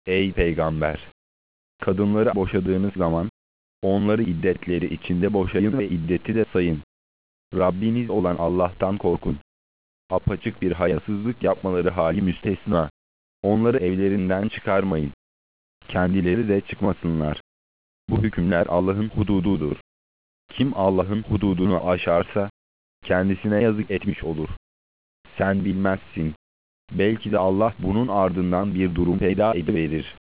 Ey peygamber! Kadınları boşadığınız zaman, onları iddetleri içinde boşayın ve iddeti de sayın. Rabbiniz olan Allah'tan korkun. Apaçık bir hayasızlık yapmaları hali müstesna. Onları evlerinden çıkarmayın. Kendileri de çıkmasınlar. Bu hükümler Allah'ın hudududur. Kim Allah'ın hududunu aşarsa, kendisine yazık etmiş olur. Sen bilmezsin. Belki de Allah bunun ardından bir durum peyda ediverir.